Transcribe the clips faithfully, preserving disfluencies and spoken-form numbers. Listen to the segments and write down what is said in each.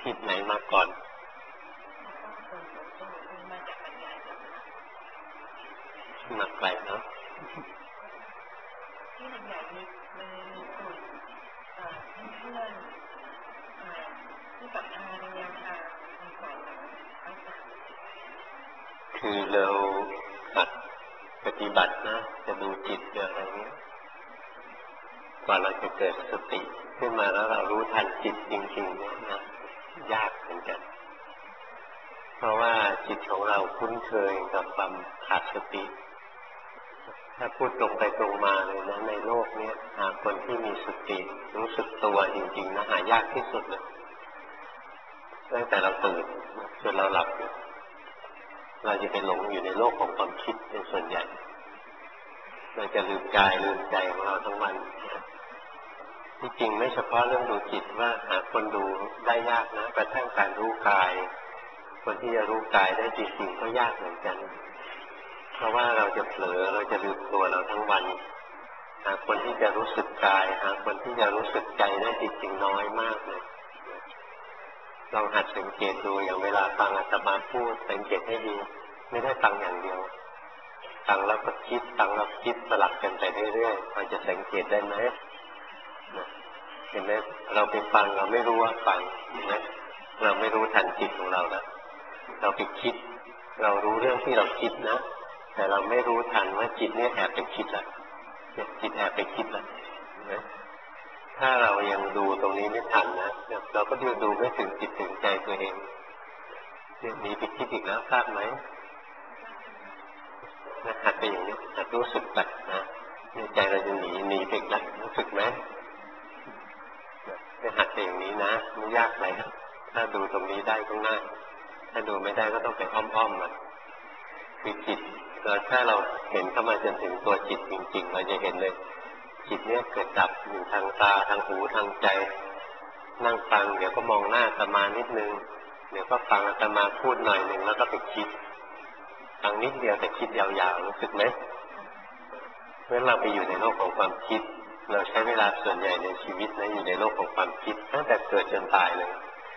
ทิศไหนมาก่อนมาไกลเนาะที่มันใหญ่มีมันมีกลุ่มเอ่อเพื่อนๆที่กับอาเรียนค่ะมีสายอาจารย์คือเราหัดปฏิบัตินะจะดูจิตอะไรเงี้ยกว่าเราจะเกิดสติขึ้นมาแล้วเรารู้ทันจิตจริงๆเนี่ยนะยากเหมือนกันเพราะว่าจิตของเราคุ้นเคยกับความขาดสติถ้าพูดตรงไปตรงมาเลยนะในโลกนี้หาคนที่มีสติรู้สึกตัวจริงๆนะหายากที่สุดเลยตั้งแต่เราตื่นจนเราหลับเราจะไปหลงอยู่ในโลกของความคิดเป็นส่วนใหญ่เราจะลืมกายลืมใจของเราทั้งวันที่จริงไม่เฉพาะเรื่องดูจิตว่าหาคนดูได้ยากนะกระทั่งการรู้กายคนที่จะรู้กายได้จริงๆก็ยากเหมือนกันเพราะว่าเราจะเผลอเราจะลืมตัวเราทั้งวันหาคนที่จะรู้สึกกายหาคนที่จะรู้สึกใจได้จริงๆน้อยมากเลยลองหัดสังเกตดูอย่างเวลาฟังอาตมาพูดสังเกตให้ดีไม่ได้ฟังอย่างเดียวฟังแล้วก็คิดฟังแล้วคิดสลับกันไปเรื่อยๆเราจะสังเกตได้ไหมเห็นไหมเราไปฟังเราไม่รู้ว่าฟังเห็นไหมเราไม่รู้ทันจิตของเราแล้วเราไปคิดเรารู้เรื่องที่เราคิดนะแต่เราไม่รู้ทันว่าจิตเนี่ยแอบไปคิดแล้วจิตแอบไปคิดแล้วนะถ้าเรายังดูตรงนี้ไม่ทันนะเราก็ดูดูไม่ถึงจิตถึงใจตัวเองเนี่ยหนีไปคิดอีกแล้วทราบไหมนะหัดไปอย่างนี้หัดรู้สึกแบบนะในใจเราจะหนีหนีไปอีกแล้วรู้สึกไหมเนี่ยหัดไปอย่างนี้นะไม่ยากเลยถ้าดูตรงนี้ได้ก็ง่ายถ้าดูไม่ได้ก็ต้องไปอ้อมๆมันคือจิตเราถ้าเราเห็นเข้ามาจนถึงตัวจิตจริงๆเราจะเห็นเลยจิตเนี่ยเกิดดับอยู่ทางตาทางหูทางใจนั่งฟังเดี๋ยวก็มองหน้าอาตมานิดนึงเดี๋ยวก็ฟังอาตมาพูดหน่อยนึงแล้วก็ไปคิดฟังนิดเดียวแต่คิดยาวๆรู้สึกไหมเพราะเราไปอยู่ในโลกของความคิดเราใช้เวลาส่วนใหญ่ในชีวิตนะอยู่ในโลกของความคิดตั้งแต่เกิดจนตายเลย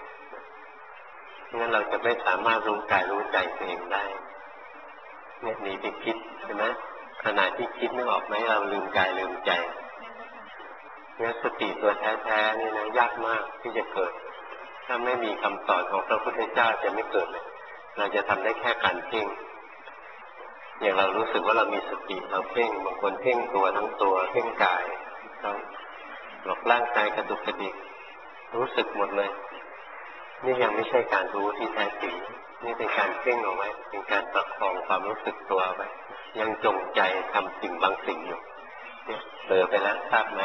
งั้นเราจะไม่สามารถรู้กายรู้ใจตัวเองได้เนี่ยหนีไปคิดใช่ไหมขณะที่คิดนึกออกไหมเราลืมกายลืมใจเนี่ยสติตัวแท้ๆนี่นะยากมากที่จะเกิดถ้าไม่มีคำสอนของพระพุทธเจ้าจะไม่เกิดเลยเราจะทำได้แค่การเพ่งอย่างเรารู้สึกว่าเรามีสติเราเพ่งบางคนเพ่งตัวทั้งตัวเพ่งกายต้องหลอกร่างกายกระดุกกระดิกรู้สึกหมดเลยนี่ยังไม่ใช่การรู้ที่แท้จริงนี่เป็นการเพ่งเอาไว้เป็นการประคองความรู้สึกตัวไว้ยังจงใจทำสิ่งบางสิ่งอยู่เนี่ยเผลอไปแล้วทราบไหม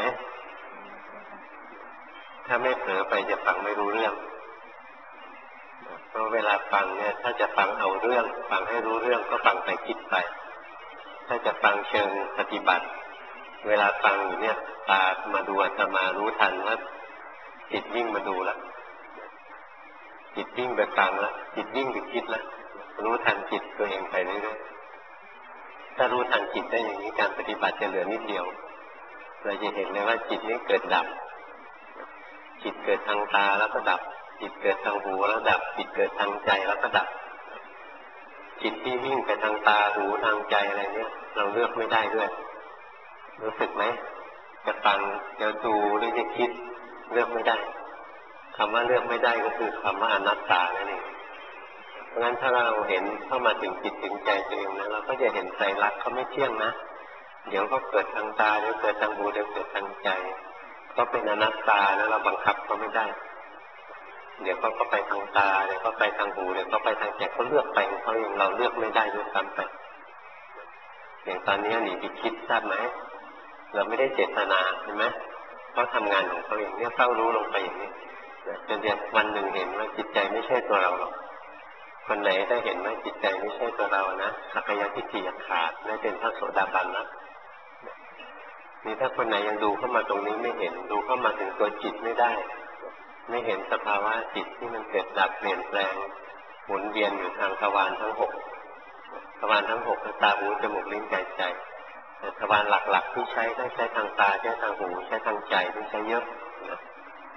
ถ้าไม่เผลอไปจะฟังไม่รู้เรื่องเพราะเวลาฟังเนี่ยถ้าจะฟังเอาเรื่องฟังให้รู้เรื่องก็ฟังไปคิดไปถ้าจะฟังเชิงปฏิบัติเวลาฟังอยู่เนี่ยตามาดูอาตมารู้ทันว่าจิตวิ่งมาดูแล้วจิตวิ่งไปฟังแล้วจิตวิ่งไปคิดแล้วรู้ทันจิตตัวเองไปเรื่อยๆถ้ารู้ทันจิตได้อย่างนี้การปฏิบัติจะเหลือนิดเดียวเราจะเห็นเลยว่าจิตนี้เกิดดับจิตเกิดทางตาแล้วก็ดับจิตเกิดทางหูแล้วดับจิตเกิดทางใจแล้วก็ดับจิตที่วิ่งไปทางตาหูทางใจอะไรเนี่ยเราเลือกไม่ได้ด้วยรู้สึกไหมจะฟังจะดูหรือจะคิดเลือกไม่ได้คำว่าเลือกไม่ได้ก็คือคำว่าอนัตตานั่นเองเพราะฉะนั้นถ้าเราเห็นเข้ามาถึงจิตถึงใจตัวเองนะเราก็จะเห็นไตรลักษณ์เขาไม่เที่ยงนะเดี๋ยวก็เกิดทางตาเดี๋ยวเกิดทางหูเดี๋ยวเกิดทางใจก็เป็นอนัตตาแล้วเราบังคับเขาไม่ได้เดี๋ยวเขาก็ไปทางตาเดี๋ยวก็ไปทางหูเดี๋ยวก็ไปทางใจเขาเลือกไปเขาเองเราเลือกไม่ได้ด้วยซ้ำไปอย่างตอนนี้หนีไปคิดทราบไหมเราไม่ได้เจตนาใช่ไหมเขาทำงานของเขาเองเนี่ยเฝ้ารู้ลงไปอย่างนี้จนเดี๋ยววันหนึ่งเห็นว่าจิตใจไม่ใช่ตัวเราหรอกคนไหนได้เห็นว่าจิตใจไม่ใช่ตัวเรานะสักยะทิฏฐิขาดได้เป็นพระโสดาบันนะนี่ถ้าคนไหนยังดูเข้ามาตรงนี้ไม่เห็นดูเข้ามาถึงตัวจิตไม่ได้ไม่เห็นสภาวะจิตที่มันเกิดดับเปลี่ยนแปลงหมุนเวียนอยู่ทางทวารทั้งหกทวารทั้งหกคือตาหูจมูกลิ้นกายใจแต่ทวารหลักๆที่ใช้ได้ใช้ทางตาใช้ทางหูใช้ทางใจที่ใช้เยอะนะ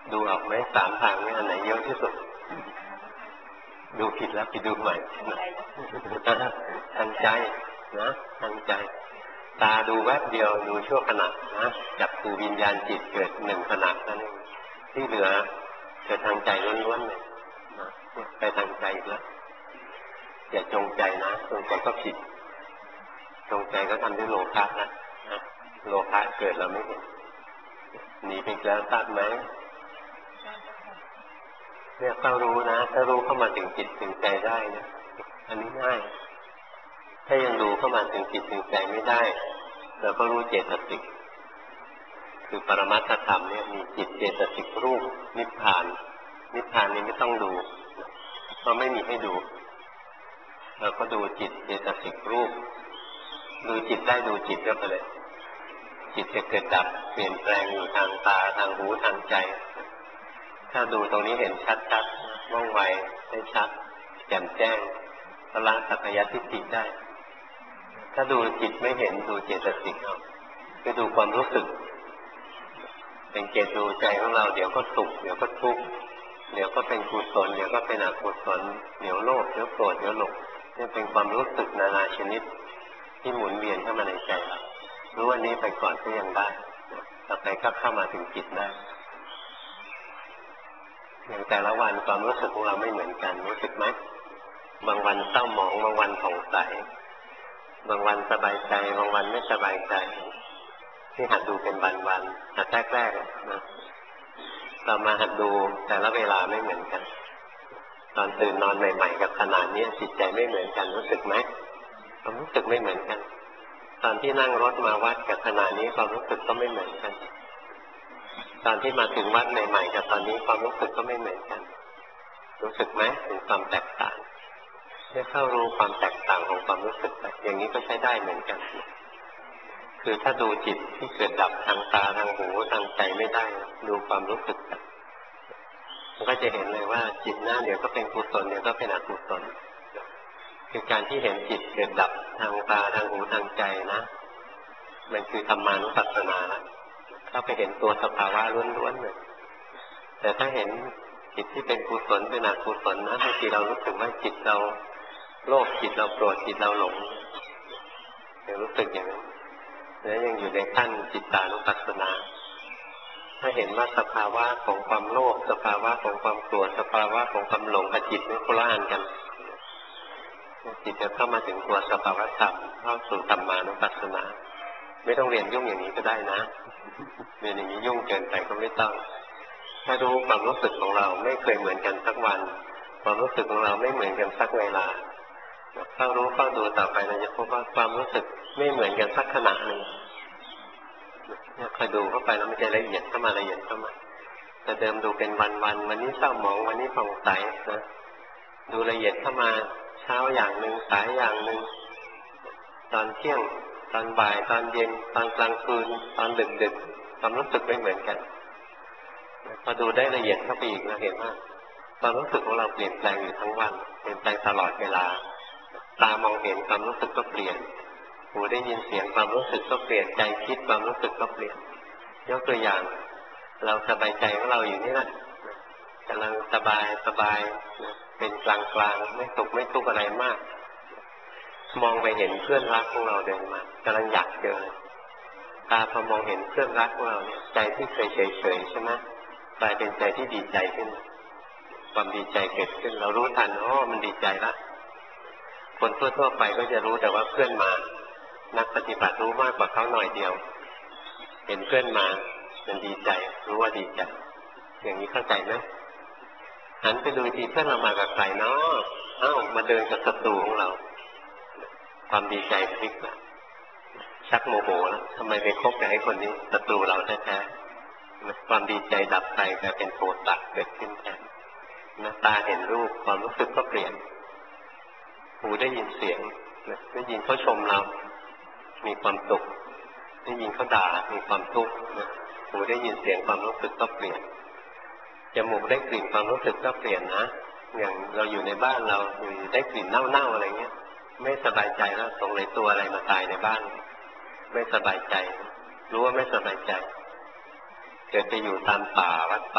ดูออกไหมสามทางนี้อันไหนเยอะที่สุดดูผิดแล้วไปดูใหม่ทางใจนะทางใจตาดูแวบเดียวดูชั่วขณะนะจับดูวิญญาณจิตเกิดหนึ่งขณะนั่นเองที่เหลือเกิดทางใจล้วนๆเลยนะไปทางใจอีกแล้วอย่าจงใจนะจงใจก็ผิดจงใจก็ทำด้วยโลภะนะโลภะเกิดเราไม่เห็นหนีไปแล้วทราบไหมเนี่ยถ้ารู้นะถ้ารู้เข้ามาถึงจิตถึงใจได้นะอันนี้ง่ายถ้ายังดูเข้ามาถึงจิตถึงใจไม่ได้เราก็รู้เจตสิกคือปรมัตถธรรมเนี่ยมีจิตเจตสิกรูปนิพพานนิพพานนี้ไม่ต้องดูเพราะไม่มีให้ดูเราก็ดูจิตเจตสิกรูปดูจิตได้ดูจิตก็ไปเลยจิตจะเกิดดับเปลี่ยนแปลงอยู่ทางตาทางหูทางใจถ้าดูตรงนี้เห็นชัดๆว่องไวได้ชัดแจ่มแจ้งละสักกายทิฏฐิได้ถ้าดูจิตไม่เห็นดูเจตสิกเอาคือดูความรู้สึกเป็นเกตดูใจของเราเดี๋ยวก็สุขเดี๋ยวก็ทุกข์เดี๋ยวก็เป็นกุศลเดี๋ยวก็เป็นอกุศลเดี๋ยวโลภเดี๋ยวโกรธเดี๋ยวหลงนี่เป็นความรู้สึกนานาชนิดที่หมุนเวียนเข้ามาในใจเรารู้วันนี้ไปก่อนก็ยังได้ต่อไปก็เข้ามาถึงจิตได้อย่างแต่ละวันความรู้สึกของเราไม่เหมือนกันรู้สึกไหมบางวันเศร้าหมองบางวันผ่องใสบางวันสบายใจบางวันไม่สบายใจที่หัดดูเป็นวันๆหัดแรกๆนะเรามาหัดดูแต่ละเวลาไม่เหมือนกันตอนตื่นนอนใหม่ๆกับขณะนี้จิตใจไม่เหมือนกันรู้สึกไหมความรู้สึกไม่เหมือนกันตอนที่นั่งรถมาวัดกับขณะนี้ความรู้สึกก็ไม่เหมือนกันตอนที่มาถึงวัดใหม่ๆกับตอนนี้ความรู้สึกก็ไม่เหมือนกันรู้สึกไหมถึงความแตกต่างได้เข้ารู้ความแตกต่างของความรู้สึกอย่างนี้ก็ใช้ได้เหมือนกันคือถ้าดูจิตที่เกิดดับทางตาทางหูทางใจไม่ได้ดูความรู้สึกมันก็จะเห็นเลยว่าจิตหน้าเดี๋ยวก็เป็นกุศลเดี๋ยวก็เป็นอกุศลคือการที่เห็นจิตเกิดดับทางตาทางหูทางใจนะมันคือธรรมานุปัสสนาละเข้าไปเห็นตัวสภาวะล้วนๆเลยแต่ถ้าเห็นจิตที่เป็นกุศลเป็นอกุศลนะบางทีเรารู้สึกว่าจิตเราโลภจิตเราโกรธจิตเราหลงยังรู้สึกอย่างนั้นแล้วยังอยู่ในขั้นจิตตานุปัสสนาถ้าเห็นว่าสภาวะของความโลภสภาวะของความโกรธสภาวะของความหลงกับจิตนี่คนละอันกันจิตจะเข้ามาถึงตัวสภาวะธรรมเข้าสู่ธรรมานุปัสสนาไม่ต้องเรียนยุ่งอย่างนี้ก็ได้นะเรียนอย่างนี้ยุ่งเกินไปก็ไม่ต้องถ้ารู้ความรู้สึกของเราไม่เคยเหมือนกันสักวันความรู้สึกของเราไม่เหมือนกันสักเวลาถ้ารู้เข้าดูต่อไปเราจะพบว่าความรู้สึกไม่เหมือนกันสักขณะหนึ่งเนี่ยคอยดูเข้าไปแล้วมันจะละเอียดเข้ามาละเอียดเข้ามาแต่เดิมดูเป็นวันๆวันนี้เศร้าหมองวันนี้ผ่องใสนะดูละเอียดเข้ามาเช้าอย่างหนึ่งสายอย่างหนึ่งตอนเที่ยงตอนบ่ายตอนเย็นตอนกลางคืนตอนดึกๆความรู้สึกไม่เหมือนกันพอดูได้ละเอียดเข้าไปอีกเราเห็นว่าความรู้สึกของเราเปลี่ยนแปลงอยู่ทั้งวันเปลี่ยนแปลงตลอดเวลาตามองเห็นความรู้สึกก็เปลี่ยนหูได้ยินเสียงความรู้สึกก็เปลี่ยนใจคิดความรู้สึกก็เปลี่ยนยกตัวอย่างเราสบายใจของเราอยู่นี่แหละกำลังสบายสบายเป็นกลางกลางไม่สุขไม่ทุกข์อะไรมากมองไปเห็นเพื่อนรักของเราเดินมากำลังอยากเจอตาพอมองเห็นเพื่อนรักของเราเนี่ยใจที่เคยเฉยเฉยใช่ไหมกลายเป็นใจที่ดีใจขึ้นความดีใจเกิดขึ้นเรารู้ทันอ๋อมันดีใจละคนทั่วๆไปก็จะรู้แต่ว่าเพื่อนมานักปฏิบัติรู้มากกว่าเขาหน่อยเดียวเห็นเพื่อนมามันดีใจรู้ว่าดีใจอย่างนี้เข้าใจไหมหันไปดูทีเพื่อนเรามากับใครเนาะเอ้ามาเดินกับศัตรูของเราความดีใจพลิกนะชักโมโหแล้วทำไมไปคบกับไอ้คนนี้ศัตรูเราแท้ๆความดีใจดับไปกลายเป็นโทสะเกิดขึ้นแทนนะตาเห็นรูปความรู้สึกก็เปลี่ยนหูได้ยินเสียงได้ยินเขาชมเรามีความสุขได้ยินเขาด่ามีความทุกข์หูได้ยินเสียงความรู้สึกก็เปลี่ยนจมูกได้กลิ่นความรู้สึกก็เปลี่ยนนะอย่างเราอยู่ในบ้านเราอยู่ได้กลิ่นเน่าๆอะไรเงี้ยไม่สบายใจแล้วสงสัยตัวอะไรมาตายในบ้านไม่สบายใจรู้ว่าไม่สบายใจเกิดไปอยู่ตามป่าวัดป่า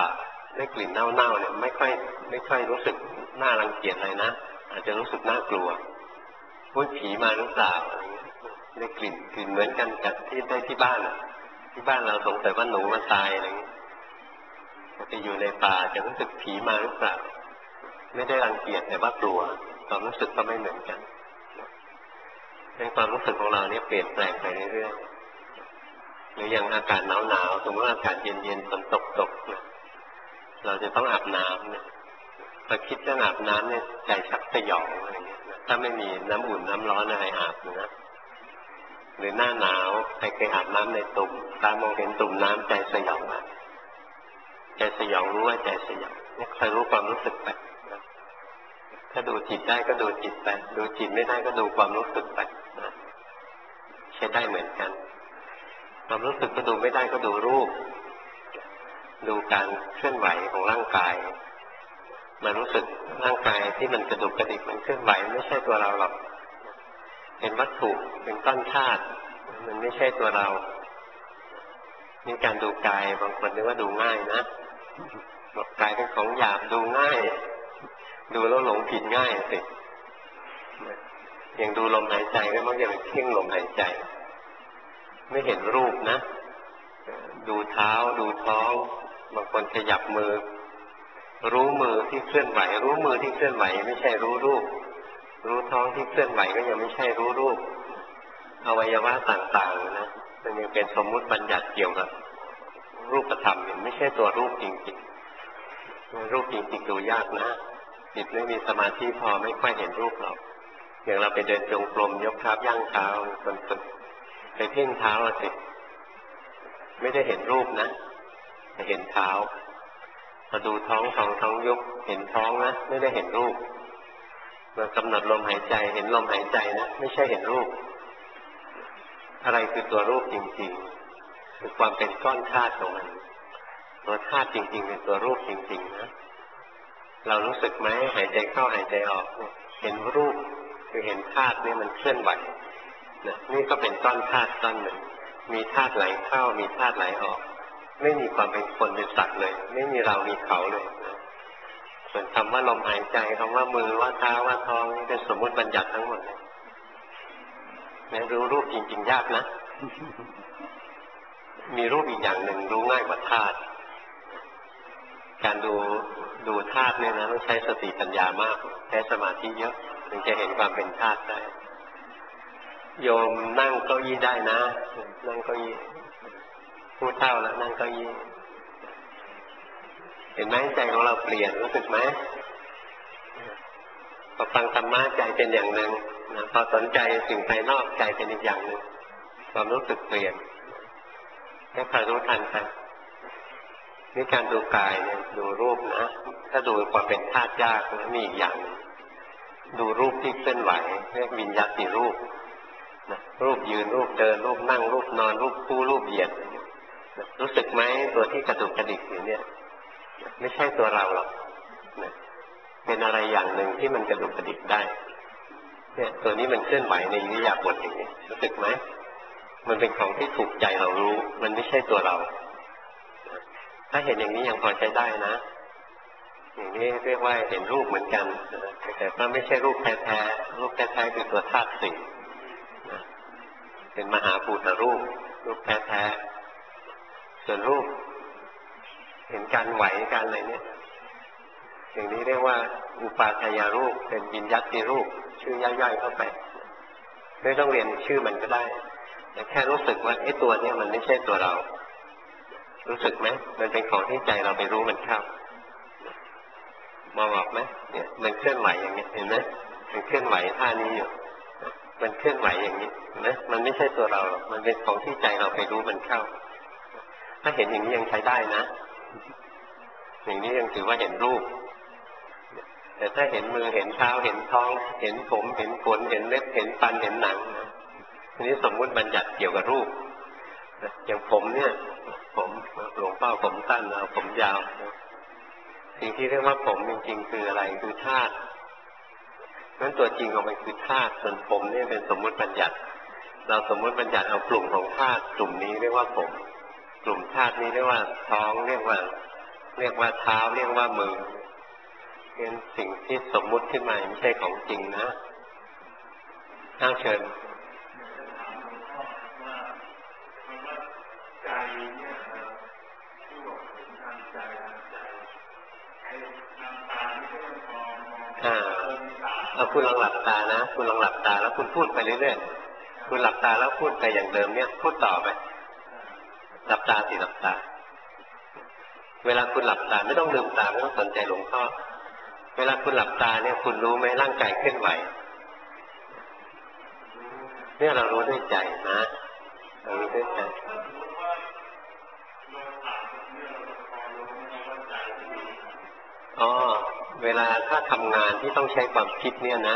ได้กลิ่นเน่าๆเนี่ยไม่ค่อยไม่ค่อยรู้สึกน่ารังเกียจเลยนะอาจจะรู้สึกน่ากลัวว่าผีมาหรือเปล่าอะไรเงี้ยได้กลิ่นกลิ่นเหมือนกันกับที่ได้ที่บ้านอ่ะที่บ้านเราสงสัยว่าหนูมาตายอะไรเงี้ยไปอยู่ในป่าจะรู้สึกผีมาหรือเปล่าไม่ได้รังเกียจแต่ว่ากลัวความรู้สึกก็ไม่เหมือนกันในความรู้สึกของเราเนี่ยเปลี่ยนแปลงไปเรื่อยๆหรืออย่างอากาศหนาวๆสมมติอากาศเย็นๆฝนตกๆนะเราจะต้องอาบน้ำเนี่ยพอคิดเรื่องอาบน้ำเนี่ยใจชักสยองอะไรเงี้ยถ้าไม่มีน้ำอุ่นน้ำร้อนอะไรอาบนะหรือหน้าหนาวใครเคยอาบน้ำในตุ่มตามองเห็นตุ่มน้ำใจสยองอ่ะใจสยองรู้ว่าใจสยองเนี่ยคอยรู้ความรู้สึกไปถ้าดูจิตได้ก็ดูจิตไปดูจิตไม่ได้ก็ดูความรู้สึกไปใช้ได้เหมือนกันความรู้สึกก็ดูไม่ได้ก็ดูรูปดูการเคลื่อนไหวของร่างกายมารู้สึกร่างกายที่มันกระดุกกระดิกมันเคลื่อนไหวไม่ใช่ตัวเราหรอกเป็นวัตถุเป็นก้อนธาตุมันไม่ใช่ตัวเรานี่การดูกายบางคนนึกว่าดูง่ายนะบอกกายเป็นของหยาบดูง่ายดูแล้วหลงผิดง่ายสิอย่างดูลมหายใจก็มักจะไปเพ่งลมหายใจไม่เห็นรูปนะดูเท้าดูท้องบางคนขยับมือรู้มือที่เคลื่อนไหวรู้มือที่เคลื่อนไหวไม่ใช่รู้รูปรู้ท้องที่เคลื่อนไหวก็ยังไม่ใช่รู้รูปอวัยวะต่างๆนะมันยังเป็นสมมุติบัญญัติเกี่ยวกับรูปธรรมมันไม่ใช่ตัวรูปจริงๆรูปจริงๆดูยากนะจิตไม่มีสมาธิพอไม่ค่อยเห็นรูปหรอกอย่างเราไปเดินจงกรมยกเท้าย่างเท้าคนฝึกไปเพ่งเท้าสิไม่ได้เห็นรูปนะแต่เห็นเท้าพอดูท้องท้องท้องยุบเห็นท้องนะไม่ได้เห็นรูปเรากำหนดลมหายใจเห็นลมหายใจนะไม่ใช่เห็นรูปอะไรคือตัวรูปจริงๆคือความเป็นก้อนธาตุของมันตัวธาตุจริงๆเป็นตัวรูปจริงๆนะเรารู้สึกไหมหายใจเข้าหายใจออกเห็นรูปคือเห็นธาตุนี่มันเคลื่อนไหวนะนี่ก็เป็นก้อนธาตุก้อนหนึ่งมีธาตุไหลเข้ามีธาตุไหลออกไม่มีความเป็นคนเป็นสัตว์เลยไม่มีเรามีเขาเลยนะส่วนคำว่าลมหายใจคำว่ามือว่าเท้าว่าท้องนี่เป็นสมมติบัญญัติทั้งหมดเลยนะรู้รูปจริงๆยากนะ มีรูปอีกอย่างหนึ่งรู้ง่ายกว่าธาตุการดูดูธาตุเนี่ยนะต้องใช้สติปัญญามากใช้สมาธิเยอะถึงจะเห็นความเป็นธาตุได้โยมนั่งเก้าอี้ได้นะนั่งเก้าอี้พูดเท่าแล้วนั่งเก้าอี้เห็นไหมใจของเราเปลี่ยนรู้สึกไหมพอฟังธรรมะใจเป็นอย่างหนึ่งนะพอสนใจสิ่งภายนอกใจเป็นอีกอย่างหนึ่งความรู้สึกเปลี่ยนแค่คอยรู้ทันไปนี่การดูกายเนี่ยดูรูปนะถ้าดูความเป็นธาตุยากนะมีอีกอย่างดูรูปที่เคลื่อนไหวเรียกวิญญาติรูปนะรูปยืนรูปเดินรูปนั่งรูปนอนรูปคู่รูปเหยียดนะรู้สึกไหมตัวที่กระดุกกระดิกอยู่เนี่ยไม่ใช่ตัวเราหรอกนะเป็นอะไรอย่างหนึ่งที่มันกระดุกกระดิกได้เนี่ยตัวนี้มันเคลื่อนไหวในอิริยาบถอย่างนี้รู้สึกไหมมันเป็นของที่ถูกใจเรารู้มันไม่ใช่ตัวเราถ้าเห็นอย่างนี้ยังพอใช้ได้นะอย่างนี้เรียกว่าเห็นรูปเหมือนกันแต่ก็ไม่ใช่รูปแท้ๆรูปแท้ๆคือตัวธาตุสี่เป็นมหาภูตรูปรูปแท้ๆส่วนรูปเห็นการไหวการอะไรเนี่ยอย่างนี้เรียกว่าอุปาทายรูปเป็นวิญญัติรูปชื่อย่อยๆเข้าไปไม่ต้องเรียนชื่อมันก็ได้แต่แค่รู้สึกว่าไอ้ตัวนี้มันไม่ใช่ตัวเรารู้สึกไหมมันเป็นของที่ใจเราไปรู้มันเข้ามองออกไหมเนี่ยมันเคลื่อนไหวอย่างนี้เห็นไหมมันเคลื่อนไหวท่านี้อยู่มันเคลื่อนไหวอย่างนี้เห็นไหมมันไม่ใช่ตัวเราหรอกมันเป็นของที่ใจเราไปรู้มันเข้าถ้าเห็นอย่างนี้ยังใช้ได้นะอย่างนี้ยังถือว่าเห็นรูปแต่ถ้าเห็นมือเห็นเท้าเห็นท้องเห็นผมเห็นขนเห็นเล็บเห็นฟันเห็นหนังอันนี้สมมุติบัญญัติเกี่ยวกับรูปอย่างผมเนี่ยผมหลวงพ่อผมสั้นเอาผมยาวสิ่งที่เรียกว่าผมจริงๆคืออะไรคือธาตุนั้นตัวจริงของมันคือธาตุส่วนผมเนี่ยเป็นสมมุติบัญญัติเราสมมุติบัญญัติเอากลุ่มของธาตุกลุ่มนี้เรียกว่าผมกลุ่มธาตุนี้เรียกว่าท้องเรียกว่าเรียกว่าเท้าเรียกว่ามือเป็นสิ่งที่สมมุติขึ้นมาไม่ใช่ของจริงนะน่าเชิญอ่าเอาคุณลองหลับตานะคุณลองหลับตาแล้วคุณพูดไปเรื่อยๆคุณหลับตาแล้วพูดไปอย่างเดิมเนี่ยพูดต่อไปหลับตาสิหลับตาเวลาคุณหลับตาไม่ต้องลืมตาไม่ต้องสนใจหลวงพ่อเวลาคุณหลับตาเนี่ยคุณรู้ไหมร่างกายเคลื่อนไหวเนี่ยเรารู้ด้วยใจนะเรารู้ด้วยใจอ๋อเวลาถ้าทำงานที่ต้องใช้ความคิดเนี่ยนะ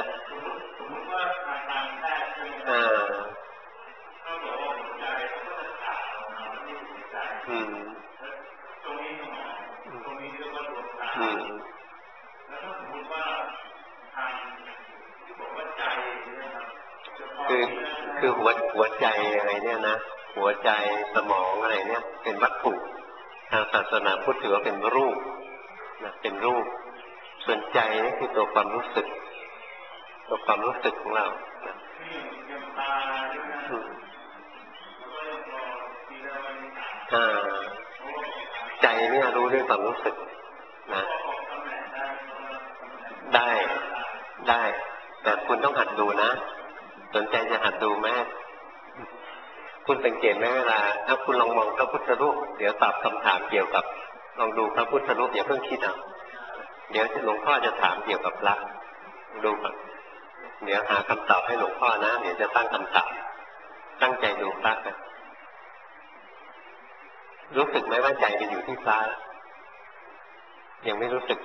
อ่าอืมอืมคือคือหัวหัวใจอะไรเนี่ยนะหัวใจสมองอะไรเนี่ยเป็นวัตถุทางศาสนาพุทธถือว่าเป็นรูปนะเป็นรูปส่วนใจนี่คือตัวความรู้สึกตัวความรู้สึกของเราอ่าใจเนี่ยรู้ด้วยความรู้สึกนะได้ได้แต่คุณต้องหัดดูนะสนใจจะหัดดูไหมคุณสังเกตไหมเวลาถ้าคุณลองมองพระพุทธรูปเดี๋ยวตอบคำถามเกี่ยวกับลองดูพระพุทธรูปอย่าเพิ่งคิดเอาเดี๋ยวหลวงพ่อจะถามเกี่ยวกับพระดูก่อนเดี๋ยวหาคำตอบให้หลวงพ่อนะเดี๋ยวจะตั้งคำถามตั้งใจดูพระกันรู้สึกไหมว่าใจไปอยู่ที่พระยังไม่รู้สึก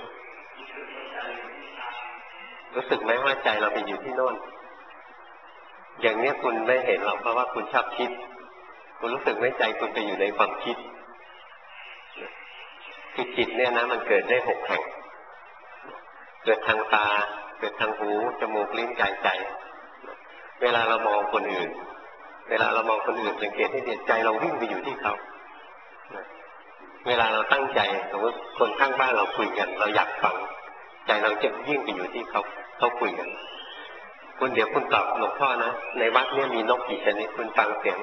รู้สึกไหมว่าใจเราไปอยู่ที่โน่นอย่างนี้คุณไม่เห็นหรอกเพราะว่าคุณชอบคิดคุณรู้สึกไหมใจคุณไปอยู่ในความคิดคือจิตเนี่ยนะมันเกิดได้หกแห่งเกิดทางตาเกิดทางหูจมูกลิ้นกายใจเวลาเรามองคนอื่นเวลาเรามองคนอื่นสังเกตให้ดีใจเราวิ่งไปอยู่ที่เขาเวลาเราตั้งใจสมมติคนข้างบ้านเราคุยกันเราอยากฟังใจเราจะยิ่งไปอยู่ที่เขาเขาคุยกันคุณเดี๋ยวคุณตอบหลวงพ่อนะในวัดเนี่ยมีนกกี่ชนิดคุณฟังเสียง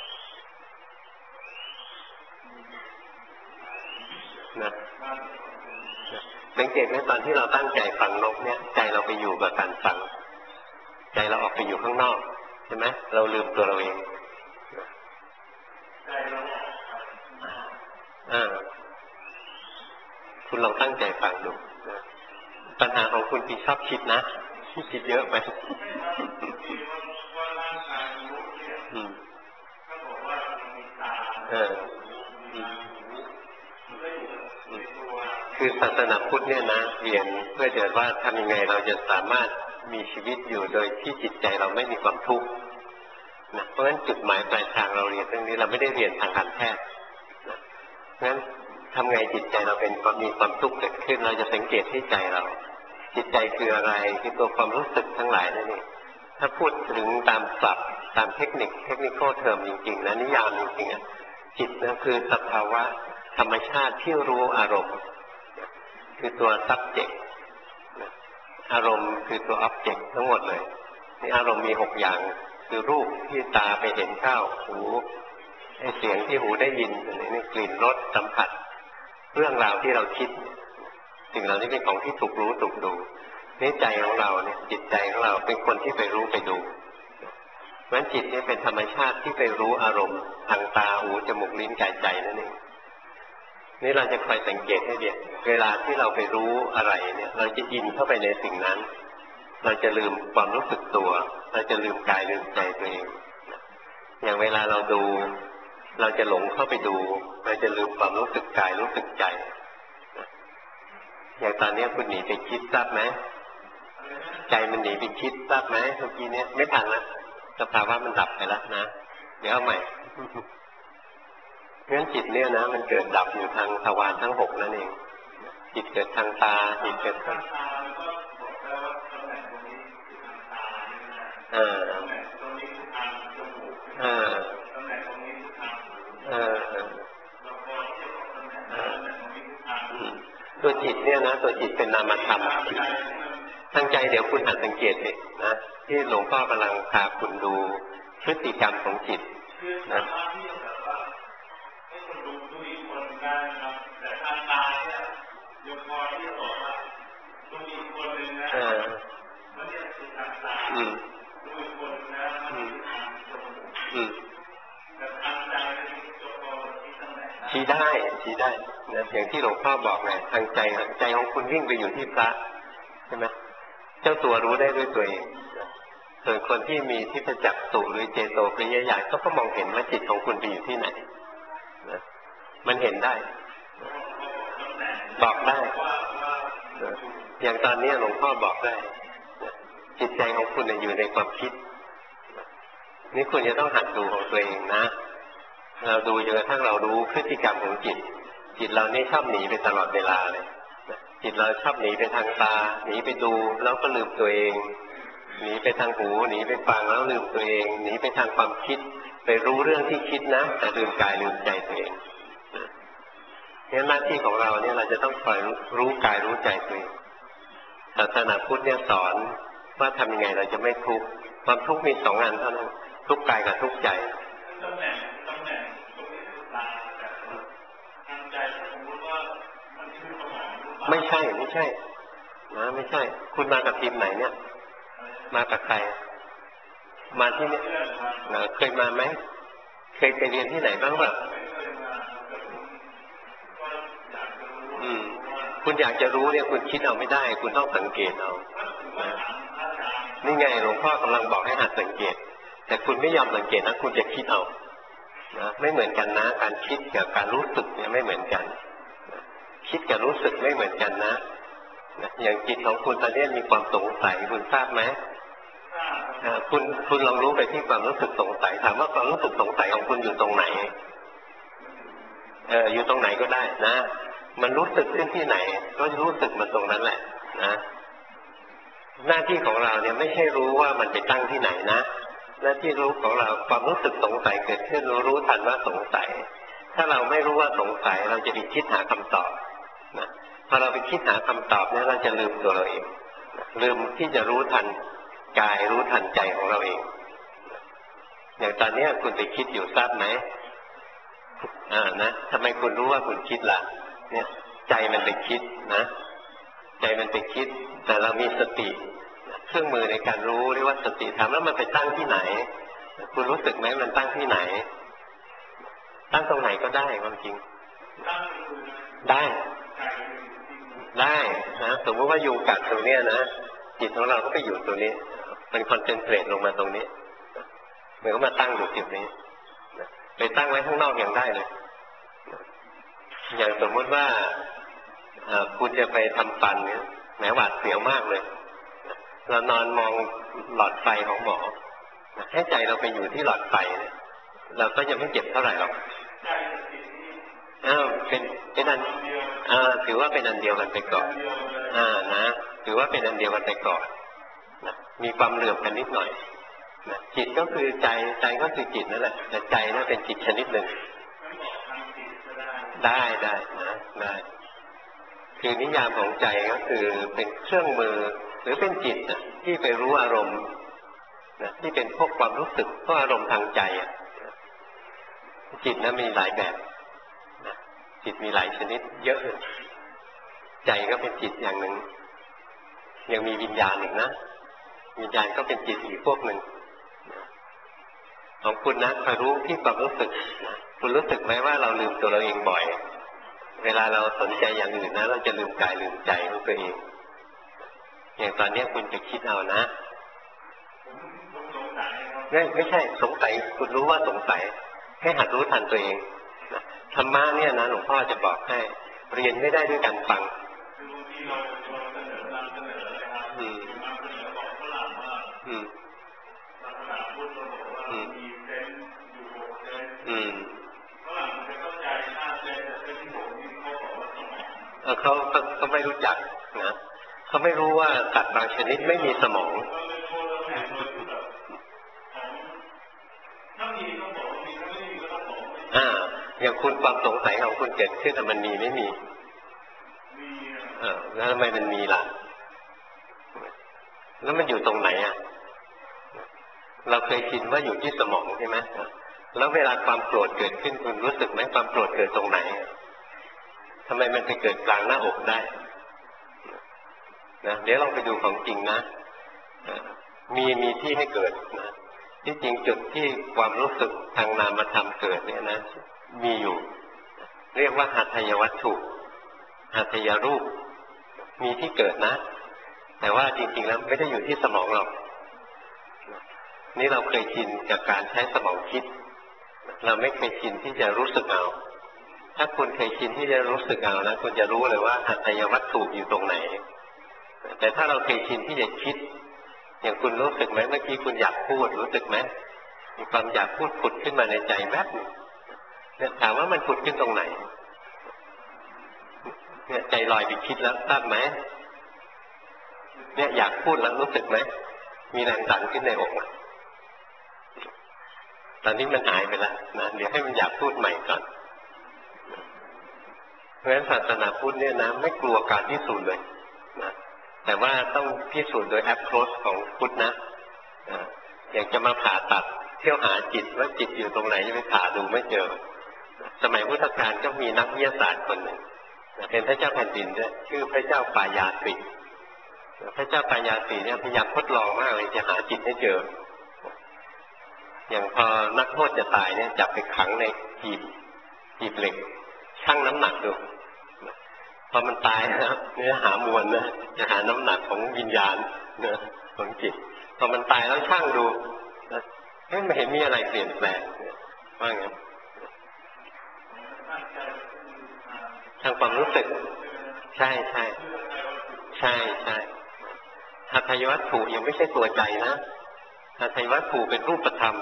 นะสังเกตไหมตอนที่เราตั้งใจฟังนกเนี่ยใจเราไปอยู่กับการฟังใจเราออกไปอยู่ข้างนอกใช่ไหมเราลืมตัวเราเองอ่าคุณลองตั้งใจฟังดูปัญหาของคุณที่ชอบคิดนะคิดเยอะไปอืมเออคือศาสนาพุทธเนี่ยนะเรียนเพื่อจะว่าทำยังไงเราจะสามารถมีชีวิตอยู่โดยที่จิตใจเราไม่มีความทุกข์นะเพราะฉะนั้นจุดหมายปลายทางเราเรียนเรื่องนี้เราไม่ได้เรียนทางการแพทย์นะเพราะฉะนั้นทำไงจิตใจเราเป็นมีความทุกข์เกิดขึ้นเราจะสังเกตที่ใจเราจิตใจคืออะไรคือตัวความรู้สึกทั้งหลายนั่นเองถ้าพูดถึงตามศัพท์ตามเทคนิคเทคนิคเทอมจริงๆนะนิยามจริงๆจิตนั่นคือสภาวะธรรมชาติที่รู้อารมณ์คือตัว subject อารมณ์คือตัว object ทั้งหมดเลยนี่อารมณ์มีหกอย่างคือรูปที่ตาไปเห็นเข้าหูไอ้เสียงที่หูได้ยินอะไรนี่กลิ่นรสสัมผัสเรื่องราวที่เราคิดสิ่งเหล่านี้เป็นของที่ถูกรู้ถูกดูนี่ใจของเราเนี่ยจิตใจของเราเป็นคนที่ไปรู้ไปดูเพราะฉะนั้นจิตนี่เป็นธรรมชาติที่ไปรู้อารมณ์ทางตาหูจมูกลิ้นกายใจนั่นเองนี่เราจะคอยสังเกตให้ดีเวลาที่เราไปรู้อะไรเนี่ยเราจะอินเข้าไปในสิ่งนั้นเราจะลืมความรู้สึกตัวเราจะลืมกายลืมใจตัวเองอย่างเวลาเราดูเราจะหลงเข้าไปดูเราจะลืมความรู้สึกกายรู้สึกใจอย่างตอนนี้คุณหนีไปคิดทราบไหมใจมันหนีไปคิดทราบไหมเมื่อกี้นี้ไม่ทันละสภาวะมันดับไปแล้วนะเดี๋ยวเอาใหม่เพราะฉะนั้นจิตเนี่ยนะมันเกิดดับอยู่ทางทวารทั้งหกนั่นเองจิตเกิดทางตาจิตเกิดทางอ่าอ่าอ่าอืมตัวจิตเนี่ยนะตัวจิตเป็นนามธรรมทางใจเดี๋ยวคุณหัดสังเกตดินะที่หลวงพ่อกำลังพาคุณดูพฤติกรรมของจิตนะเอออืมอืมอืมชี้ได้ชี้ได้นะอย่างที่หลวงพ่อบอกไงทางใจใจของคุณวิ่งไปอยู่ที่พระใช่ไหมเจ้าตัวรู้ได้ด้วยตัวเองส่วนคนที่มีทิพจักษุหรือเจโตปริยญาณก็ก็มองเห็นว่าจิตของคุณไปอยู่ที่ไหนนะมันเห็นได้บอกได้อย่างตอนนี้หลวงพ่อบอกได้จิตใจของคุณอยู่ในความคิดนี่คุณจะต้องหัดดูของตัวเองนะเราดูจนกระทั่งเรารู้พฤติกรรมของจิตจิตเรานี่ชอบหนีไปตลอดเวลาเลยจิตเราชอบหนีไปทางตาหนีไปดูแล้วก็ลืมตัวเองหนีไปทางหูหนีไปฟังแล้วลืมตัวเองหนีไปทางความคิดไปรู้เรื่องที่คิดนะแต่ลืมกายลืมใจตัวเองเนี่ยหน้าที่ของเราเนี่ยเราจะต้องคอยรู้กายรู้ใจตัวเองศาสนาพุทธเนี่ยสอนว่าทำยังไงเราจะไม่ทุกข์ความทุกข์มีสองอันเท่านั้นทุกข์กายกับทุกข์ใจไม่ใช่ไม่ใช่นะไม่ใช่คุณมากับทีมไหนเนี่ยมากับใครมาที่นี่เคยมาไหมเคยไปเรียนที่ไหนบ้างแบบอืมคุณอยากจะรู้เนี่ยคุณคิดเอาไม่ได้คุณต้องสังเกตเอานี่ไงหลวงพ่อกำลังบอกให้หัดสังเกตแต่คุณไม่ยอมสังเกตนะคุณจะคิดเอานะไม่เหมือนกันนะการคิดกับการรู้สึกเนี่ยไม่เหมือนกันคิดกับรู้สึกไม่เหมือนกันนะอย่างจิตของคุณตอนนี้มีความสงสัยคุณทราบไหมคุณคุณลองรู้ไปที่ความรู้สึกสงสัยถามว่าความรู้สึกสงสัยของคุณอยู่ตรงไหนเอออยู่ตรงไหนก็ได้นะมันรู้สึกขึ้นที่ไหนก็รู้สึกมันตรงนั้นแหละนะหน้าที่ของเราเนี่ยไม่ใช่รู้ว่ามันไปตั้งที่ไหนนะหน้าที่รู้ของเราความรู้สึกสงสัยเกิดขึ้นรู้รู้ทันว่าสงสัยถ้าเราไม่รู้ว่าสงสัยเราจะไปคิดหาคำตอบนะพอเราไปคิดหาคำตอบเนี่ยเราจะลืมตัวเราเองลืมที่จะรู้ทันกายรู้ทันใจของเราเองอย่างตอนนี้คุณไปคิดอยู่ทราบไหมอ่านะทำไมคุณรู้ว่าคุณคิดล่ะเนี่ยใจมันไปคิดนะใจมันไปคิดแต่เรามีสติเครื่องมือในการรู้เรียกว่าสติถามแล้วมันไปตั้งที่ไหนคุณรู้สึกไหมมันตั้งที่ไหนตั้งตรงไหนก็ได้ความจริงได้ได้นะสมมติว่ายุงกัดตรงเนี้ยนะจิตของเราก็ไปอยู่ตรงนี้มันคอนเซนเทรตลงมาตรงนี้มันก็มาตั้งอยู่จุดนี้ไปตั้งไว้ข้างนอกอย่างได้เลยอย่างสมมติว่าคุณจะไปทำฟันเนี่ยแหมหวาดเสียวมากเลยเรานอนมองหลอดไฟของหมอให้ใจเราไปอยู่ที่หลอดไฟเนี่ยเราก็จะไม่เจ็บเท่าไหร่หรอกอ้าวเป็นเป็นอันอ่าถือว่าเป็นอันเดียวกันไปก่อนอ่านะถือว่าเป็นอันเดียวกันไปก่อนนะมีความเหลื่อมกันนิดหน่อยนะจิตก็คือใจใจก็คือจิตนั่นแหละแต่ใจนั่นเป็นจิตชนิดหนึ่งได้ได้นะได้คือนิยามของใจก็คือเป็นเครื่องมือหรือเป็นจิตนะที่ไปรู้อารมณ์นะที่เป็นพวกความรู้สึกพวกอารมณ์ทางใจอ่ะจิตนั้นมีหลายแบบนะจิตมีหลายชนิดเยอะใจก็เป็นจิตอย่างหนึ่งยังมีวิญญาณอีกนะวิญญาณก็เป็นจิตอีกพวกหนึ่งของคุณนะคอยรู้ที่ความรู้สึกนะคุณรู้สึกไหมว่าเราลืมตัวเราเองบ่อยเวลาเราสนใจอย่างอื่นนะเราจะลืมกายลืมใจของตัวเองอย่างตอนนี้คุณจะคิดเอานะไม่ไม่ใช่สงสัยคุณรู้ว่าสงสัยให้หัดรู้ทันตัวเองนะธรรมะเนี่ยนะหลวงพ่อจะบอกให้เรียนไม่ได้ด้วยการฟังอืมอืมอืมอืมเขาเขาเขาไม่รู้จักนะเขาไม่รู้ว่าสัตว์บางชนิดไม่มีสมองอ่าอย่างคุณความสงสัยของคุณเกิดขึ้นมันมีไม่มีเออแล้วทำไมมันมีล่ะแล้วมันอยู่ตรงไหนอ่ะเราเคยคิดว่าอยู่ที่สมองใช่ไหมแล้วเวลาความโกรธเกิดขึ้นคุณรู้สึกไหมความโกรธเกิดตรงไหนทำไมมันไปเกิดกลางหน้าอกได้นะเดี๋ยวลองไปดูของจริงนะมีมีที่ให้เกิดนะที่จริงจุดที่ความรู้สึกทางนามธรรมเกิดเนี่ยนะมีอยู่เรียกว่าหัตถยวัตถุหัตถยรูปมีที่เกิดนะแต่ว่าจริงๆแล้วไม่ได้อยู่ที่สมองหรอกนี่เราเคยชินกับการใช้สมองคิดเราไม่เคยชินที่จะรู้สึกเอาถ้าคุณเคยชินที่จะรู้สึกเอานะคุณจะรู้เลยว่าหัตถยวัตถุอยู่ตรงไหนแต่ถ้าเราเคยชินที่จะคิดอย่างคุณรู้สึกไหมเมื่อกี้คุณอยากพูดรู้สึกไหมมีความอยากพูดผุดขึ้นมาในใจแวบเนี่ยถามว่ามันผุดขึ้นตรงไหนเนี่ยใจลอยไปคิดแล้วทราบไหมเนี่ยอยากพูดแล้วรู้สึกไหมมีแรงดันขึ้นในอกตอนนี้มันหายไปแล้วนะเดี๋ยวให้มันอยากพูดใหม่ก่อนเพราะฉะนั้นศาสนาพุทธเนี่ยนะไม่กลัวการพิสูจน์เลยนะแต่ว่าต้องพิสูจน์โดย approach ของพุทธนะอย่างจะมาผ่าตัดเที่ยวหาจิตว่าจิตอยู่ตรงไหนจะไปผ่าดูไม่เจอสมัยพุทธกาลก็มีนักวิทยาศาสตร์คนหนึ่งเป็นพระเจ้าแผ่นดินด้วยชื่อพระเจ้าปายาสิพระเจ้าปายาสิเนี่ยพยายามทดลองมากเลยจะหาจิตให้เจออย่างพอนักโทษจะตายเนี่ยจับไปขังในหีบหีบเหล็กชั่งน้ำหนักดูพอมันตายนะเนื้อหามวลนะจะหาน้ำหนักของวิญญาณเนื้อของจิตพอมันตายแล้วชั่งดูไม่เห็นมีอะไรเปลี่ยนแปลงว่าไงทางความรู้สึกใช่ใช่ใช่ใช่หัตถยวัตถุยังไม่ใช่ตัวใจนะหัตถยวัตถุเป็นรูปธรรม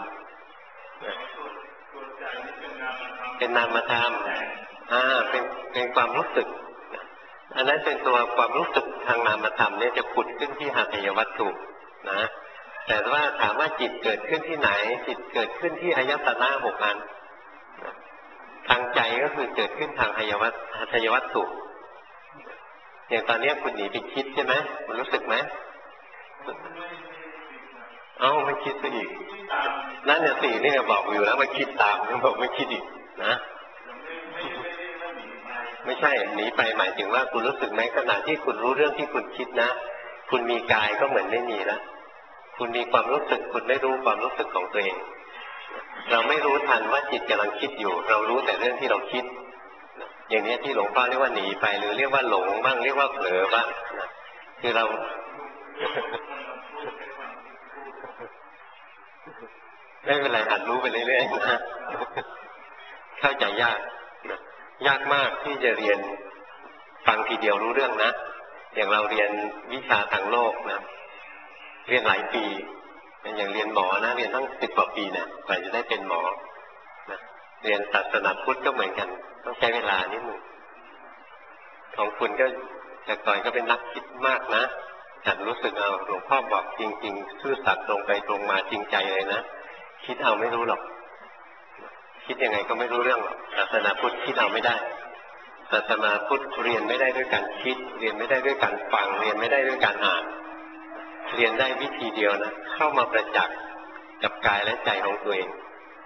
เป็นนามธรรมอ่าเป็นเป็นความรู้สึกอันนั้นเป็นตัวความรู้สึกทางนามธรรมเนี่ยจะผุดขึ้นที่หัตถยวัตถุนะแต่ว่าถามว่าจิตเกิดขึ้นที่ไหนจิตเกิดขึ้นที่อายตนะหกอันทางใจก็คือเกิดขึ้นทางหัตถยวัตถุอย่างตอนนี้คุณหนีไปคิดใช่ไหมคุณรู้สึกไหมเอ้าไม่คิดซะอีกนั่นเนี่ยสี่นี่บอกอยู่แล้วมาคิดตามยังบอกไม่คิดอีกนะไม่ใช่หนีไปหมายถึงว่าคุณรู้สึกไหมขณะที่คุณรู้เรื่องที่คุณคิดนะคุณมีกายก็เหมือนไม่มีแล้วคุณมีความรู้สึกคุณไม่รู้ความรู้สึกของตัวเองเราไม่รู้ทันว่าจิตกำลังคิดอยู่เรารู้แต่เรื่องที่เราคิดอย่างนี้ที่หลวงพ่อเรียกว่าหนีไปหรือเรียกว่าหลงบ้างเรียกว่าเผลอบ้างนะคือเราไม่เป็นไรหัดรู้ไปเรื่อยๆนะเข้าใจยากนะยากมากที่จะเรียนฟังทีเดียวรู้เรื่องนะอย่างเราเรียนวิชาทางโลกนะเรียนหลายปีอย่างเรียนหมอนะเรียนตั้งสิบกว่าปีเนี่ยกว่าจะได้เป็นหมอนะเรียนศาสนาพุทธก็เหมือนกันต้องใช้เวลานิดนึงของคุณก็แต่ก่อนก็เป็นนักคิดมากนะหัดรู้สึกเอาหลวงพ่อบอกจริงๆซื่อสัตย์ตรงไปตรงมาจริงใจเลยนะคิดเอาไม่รู้หรอกคิดยังไงก็ไม่รู้เรื่องหรอกศาสนาพุทธคิดเอาไม่ได้ศาสนาพุทธเรียนไม่ได้ด้วยการคิดเรียนไม่ได้ด้วยการฟังเรียนไม่ได้ด้วยการอ่านเรียนได้วิธีเดียวนะเข้ามาประจักษ์กับกายและใจของตัวเอง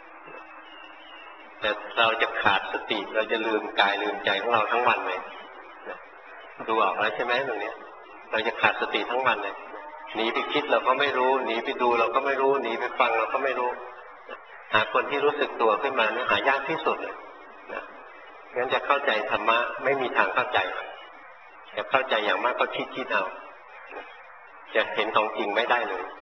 แต่เราจะขาดสติเราจะลืมกายลืมใจของเราทั้งวันเลยดูออกแล้วใช่ไหมตรงนี้เราจะขาดสติทั้งวันเลยหนีไปคิดเราก็ไม่รู้หนีไปดูเราก็ไม่รู้หนีไปฟังเราก็ไม่รู้หาคนที่รู้สึกตัวขึ้นมาเนี่ยหายากที่สุดเลยนะงั้นจะเข้าใจธรรมะไม่มีทางเข้าใจจะเข้าใจอย่างมากก็คิดคิดเอาจะเห็นของจริงไม่ได้เลย